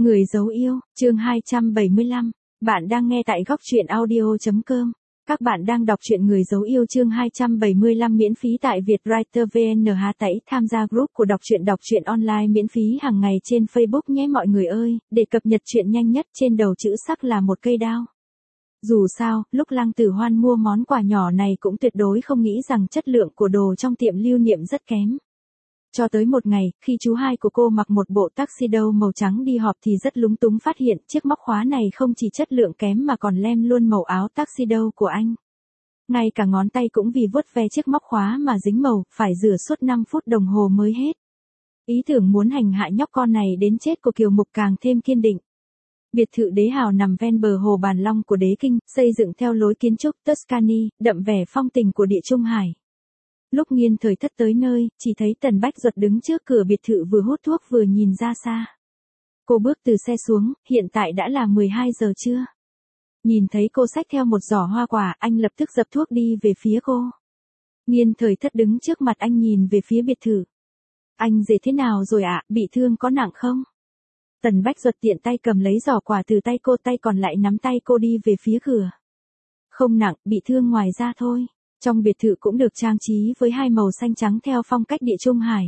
Người dấu yêu, chương 275. Bạn đang nghe tại góc truyện audio.com. Các bạn đang đọc truyện Người dấu yêu chương 275 miễn phí tại Vietwriter VN. Hãy tham gia group của đọc truyện online miễn phí hàng ngày trên Facebook nhé mọi người ơi, để cập nhật truyện nhanh nhất. Trên đầu chữ sắc là một cây đao. Dù sao, lúc Lăng Tử Hoan mua món quà nhỏ này cũng tuyệt đối không nghĩ rằng chất lượng của đồ trong tiệm lưu niệm rất kém. Cho tới một ngày, khi chú hai của cô mặc một bộ tuxedo màu trắng đi họp thì rất lúng túng phát hiện chiếc móc khóa này không chỉ chất lượng kém mà còn lem luôn màu áo tuxedo của anh. Ngay cả ngón tay cũng vì vuốt ve chiếc móc khóa mà dính màu, phải rửa suốt 5 phút đồng hồ mới hết. Ý tưởng muốn hành hạ nhóc con này đến chết của Kiều Mục càng thêm kiên định. Biệt thự đế hào nằm ven bờ hồ Bàn Long của Đế Kinh, xây dựng theo lối kiến trúc Tuscany, đậm vẻ phong tình của Địa Trung Hải. Lúc Nghiên Thời Thất tới nơi, chỉ thấy Tần Bách Duật đứng trước cửa biệt thự vừa hút thuốc vừa nhìn ra xa. Cô bước từ xe xuống, hiện tại đã là 12 giờ trưa. Nhìn thấy cô xách theo một giỏ hoa quả, anh lập tức dập thuốc đi về phía cô. Nghiên Thời Thất đứng trước mặt anh nhìn về phía biệt thự. Anh dễ thế nào rồi ạ, bị thương có nặng không? Tần Bách Duật tiện tay cầm lấy giỏ quả từ tay cô, tay còn lại nắm tay cô đi về phía cửa. Không nặng, bị thương ngoài ra thôi. Trong biệt thự cũng được trang trí với hai màu xanh trắng theo phong cách Địa Trung Hải.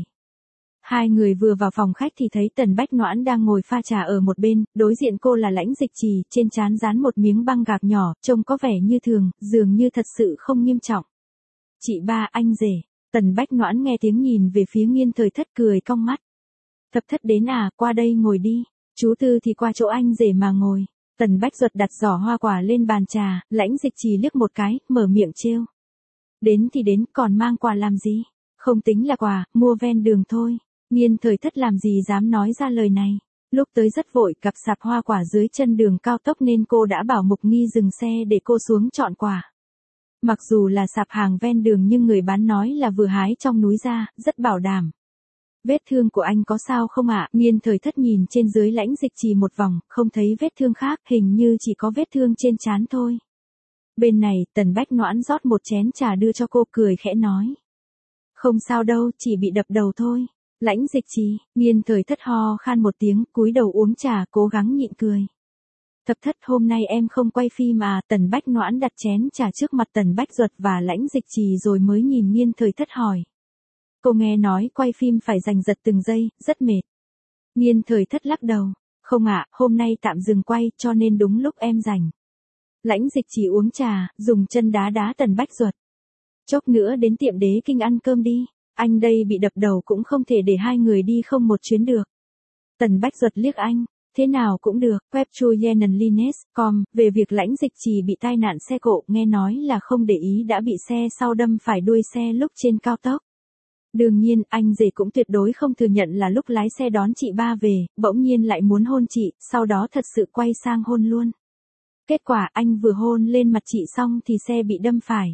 Hai người vừa vào phòng khách thì thấy Tần Bách Noãn đang ngồi pha trà ở một bên, đối diện cô là Lãnh Dịch Trì, trên trán dán một miếng băng gạc nhỏ, trông có vẻ như thường, dường như thật sự không nghiêm trọng. Chị ba, anh rể. Tần Bách Noãn nghe tiếng nhìn về phía Nghiên Thời Thất cười cong mắt. Thập Thất đến à, qua đây ngồi đi. Chú Tư thì qua chỗ anh rể mà ngồi. Tần Bách Duật đặt giỏ hoa quả lên bàn trà, Lãnh Dịch Trì liếc một cái, mở miệng trêu. Đến thì đến, còn mang quà làm gì? Không tính là quà, mua ven đường thôi. Nghiên Thời Thất làm gì dám nói ra lời này. Lúc tới rất vội, gặp sạp hoa quả dưới chân đường cao tốc nên cô đã bảo Mục Nghi dừng xe để cô xuống chọn quà. Mặc dù là sạp hàng ven đường nhưng người bán nói là vừa hái trong núi ra, rất bảo đảm. Vết thương của anh có sao không ạ? Nghiên Thời Thất nhìn trên dưới Lãnh Dịch Trì một vòng, không thấy vết thương khác, hình như chỉ có vết thương trên trán thôi. Bên này, Tần Bách Noãn rót một chén trà đưa cho cô, cười khẽ nói. Không sao đâu, chỉ bị đập đầu thôi. Lãnh Dịch Trì, Nghiên Thời Thất ho khan một tiếng, cúi đầu uống trà, cố gắng nhịn cười. Thập Thất, hôm nay em không quay phim à? Tần Bách Noãn đặt chén trà trước mặt Tần Bách Duật và Lãnh Dịch Trì rồi mới nhìn Nghiên Thời Thất hỏi. Cô nghe nói quay phim phải giành giật từng giây, rất mệt. Nghiên Thời Thất lắc đầu. Không ạ, hôm nay tạm dừng quay cho nên đúng lúc em rảnh. Lãnh Dịch Trì uống trà, dùng chân đá đá Tần Bách Duật. Chốc nữa đến tiệm Đế Kinh ăn cơm đi, anh đây bị đập đầu cũng không thể để hai người đi không một chuyến được. Tần Bách Duật liếc anh, thế nào cũng được. Web chuyenenlines.com, về việc Lãnh Dịch Trì bị tai nạn xe cộ, nghe nói là không để ý đã bị xe sau đâm phải đuôi xe lúc trên cao tốc. Đương nhiên, anh rể cũng tuyệt đối không thừa nhận là lúc lái xe đón chị ba về, bỗng nhiên lại muốn hôn chị, sau đó thật sự quay sang hôn luôn. Kết quả anh vừa hôn lên mặt chị xong thì xe bị đâm phải.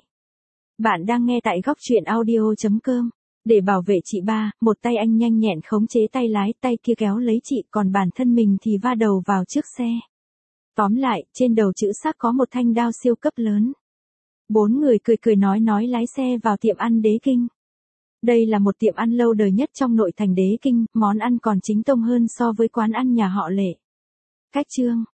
Bạn đang nghe tại góc truyện audio.com. Để bảo vệ chị ba, một tay anh nhanh nhẹn khống chế tay lái, tay kia kéo lấy chị, còn bản thân mình thì va đầu vào trước xe. Tóm lại, trên đầu chữ sắc có một thanh đao siêu cấp lớn. Bốn người cười nói lái xe vào tiệm ăn Đế Kinh. Đây là một tiệm ăn lâu đời nhất trong nội thành Đế Kinh, món ăn còn chính tông hơn so với quán ăn nhà họ Lệ. Cách chương.